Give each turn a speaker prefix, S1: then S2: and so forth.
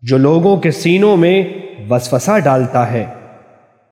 S1: जो लोगों के सीनों में वसवसा डालता है।